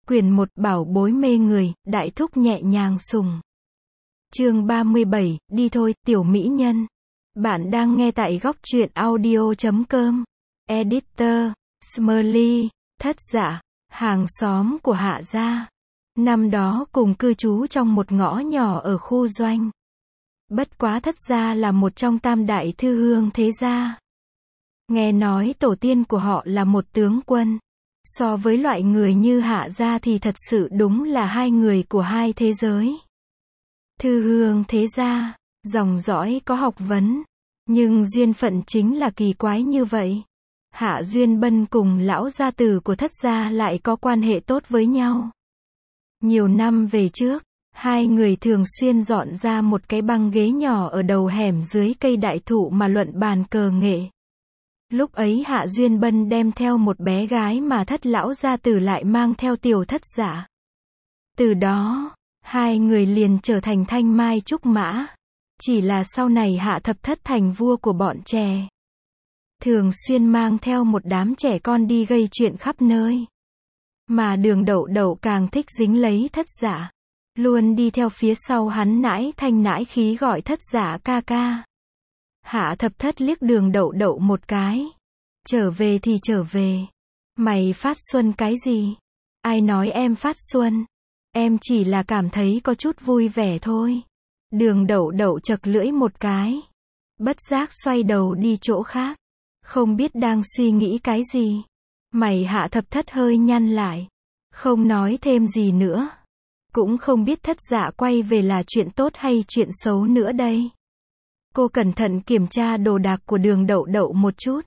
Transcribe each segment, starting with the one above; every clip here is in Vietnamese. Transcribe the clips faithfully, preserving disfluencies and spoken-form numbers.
Quyển một Bảo bối mê người, đại thúc nhẹ nhàng sùng. Chương ba mươi bảy, đi thôi, tiểu mỹ nhân. Bạn đang nghe tại góc truyện audio chấm com. Editor, Smurly, thất dạ, hàng xóm của Hạ gia. Năm đó cùng cư trú trong một ngõ nhỏ ở khu doanh. Bất quá thất gia là một trong tam đại thư hương thế gia. Nghe nói tổ tiên của họ là một tướng quân. So với loại người như Hạ gia thì thật sự đúng là hai người của hai thế giới. Thư hương thế gia, dòng dõi có học vấn, nhưng duyên phận chính là kỳ quái như vậy. Hạ Duyên Bân cùng lão gia tử của thất gia lại có quan hệ tốt với nhau. Nhiều năm về trước, hai người thường xuyên dọn ra một cái băng ghế nhỏ ở đầu hẻm dưới cây đại thụ mà luận bàn cờ nghệ. Lúc ấy Hạ Duyên Bân đem theo một bé gái mà thất lão gia tử lại mang theo tiểu thất giả. Từ đó, hai người liền trở thành thanh mai trúc mã. Chỉ là sau này Hạ thập thất thành vua của bọn trẻ. Thường xuyên mang theo một đám trẻ con đi gây chuyện khắp nơi. Mà Đường Đậu Đậu càng thích dính lấy thất giả. Luôn đi theo phía sau hắn nãi thanh nãi khí gọi thất giả ca ca. Hạ thập thất liếc Đường Đậu Đậu một cái. Trở về thì trở về. Mày phát xuân cái gì? Ai nói em phát xuân? Em chỉ là cảm thấy có chút vui vẻ thôi. Đường Đậu Đậu chật lưỡi một cái. Bất giác xoay đầu đi chỗ khác. Không biết đang suy nghĩ cái gì. Mày Hạ thập thất hơi nhăn lại. Không nói thêm gì nữa. Cũng không biết thất dạ quay về là chuyện tốt hay chuyện xấu nữa đây. Cô cẩn thận kiểm tra đồ đạc của Đường Đậu Đậu một chút.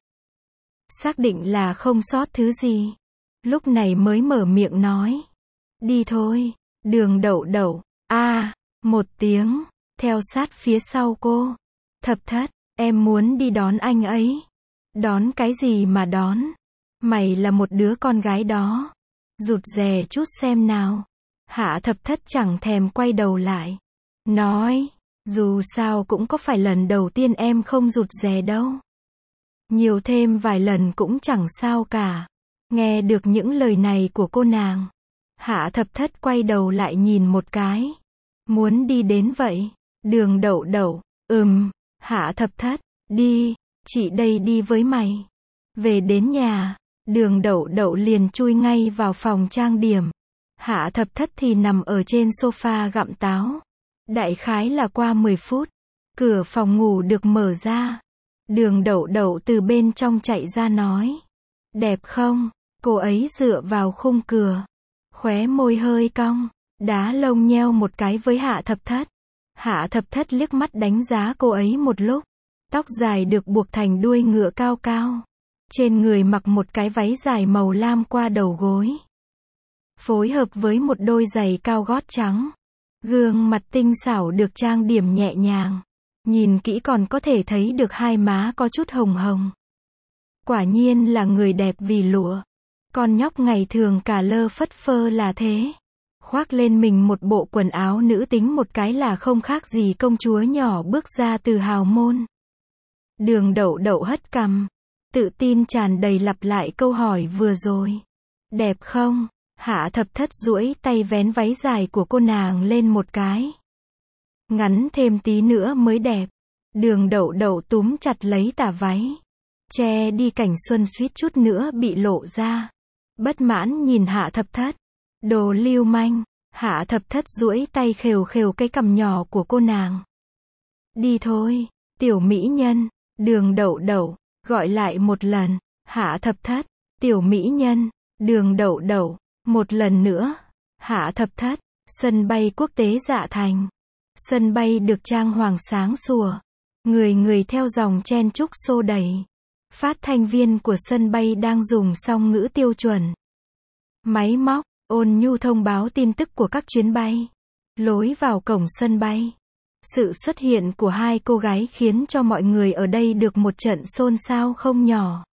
Xác định là không sót thứ gì. Lúc này mới mở miệng nói. Đi thôi. Đường Đậu Đậu. A, à, một tiếng. Theo sát phía sau cô. Thập thất, em muốn đi đón anh ấy. Đón cái gì mà đón? Mày là một đứa con gái đó. Rụt rè chút xem nào. Hạ thập thất chẳng thèm quay đầu lại. Nói, dù sao cũng có phải lần đầu tiên em không rụt rè đâu. Nhiều thêm vài lần cũng chẳng sao cả. Nghe được những lời này của cô nàng. Hạ thập thất quay đầu lại nhìn một cái. Muốn đi đến vậy. Đường Đậu Đậu, ừm, Hạ thập thất, đi, chị đây đi với mày. Về đến nhà, Đường Đậu Đậu liền chui ngay vào phòng trang điểm. Hạ thập thất thì nằm ở trên sofa gặm táo. Đại khái là qua mười phút, cửa phòng ngủ được mở ra. Đường Đậu Đậu từ bên trong chạy ra nói. Đẹp không? Cô ấy dựa vào khung cửa. Khóe môi hơi cong, đá lông nheo một cái với Hạ thập thất. Hạ thập thất liếc mắt đánh giá cô ấy một lúc. Tóc dài được buộc thành đuôi ngựa cao cao. Trên người mặc một cái váy dài màu lam qua đầu gối. Phối hợp với một đôi giày cao gót trắng. Gương mặt tinh xảo được trang điểm nhẹ nhàng. Nhìn kỹ còn có thể thấy được hai má có chút hồng hồng. Quả nhiên là người đẹp vì lụa. Con nhóc ngày thường cả lơ phất phơ là thế. Khoác lên mình một bộ quần áo nữ tính một cái là không khác gì công chúa nhỏ bước ra từ hào môn. Đường Đậu Đậu hất cằm. Tự tin tràn đầy lặp lại câu hỏi vừa rồi. Đẹp không? Hạ thập thất duỗi tay vén váy dài của cô nàng lên một cái. Ngắn thêm tí nữa mới đẹp. Đường Đậu Đậu túm chặt lấy tà váy. Che đi cảnh xuân suýt chút nữa bị lộ ra. Bất mãn nhìn Hạ thập thất. Đồ lưu manh. Hạ thập thất duỗi tay khều khều cái cằm nhỏ của cô nàng. Đi thôi, tiểu mỹ nhân. Đường Đậu Đậu, gọi lại một lần. Hạ thập thất, tiểu mỹ nhân. Đường Đậu Đậu, một lần nữa. Hạ thập thất, sân bay quốc tế Dạ Thành. Sân bay được trang hoàng sáng sủa. Người người theo dòng chen chúc xô đẩy. Phát thanh viên của sân bay đang dùng song ngữ tiêu chuẩn. Máy móc, ôn nhu thông báo tin tức của các chuyến bay. Lối vào cổng sân bay. Sự xuất hiện của hai cô gái khiến cho mọi người ở đây được một trận xôn xao không nhỏ.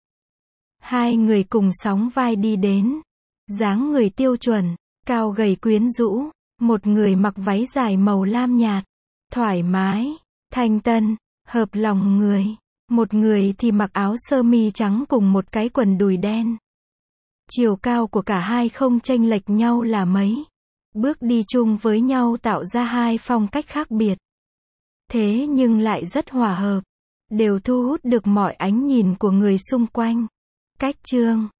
Hai người cùng sóng vai đi đến. Dáng người tiêu chuẩn, cao gầy quyến rũ. Một người mặc váy dài màu lam nhạt. Thoải mái, thanh tân, hợp lòng người. Một người thì mặc áo sơ mi trắng cùng một cái quần đùi đen. Chiều cao của cả hai không chênh lệch nhau là mấy. Bước đi chung với nhau tạo ra hai phong cách khác biệt. Thế nhưng lại rất hòa hợp. Đều thu hút được mọi ánh nhìn của người xung quanh. Cách chương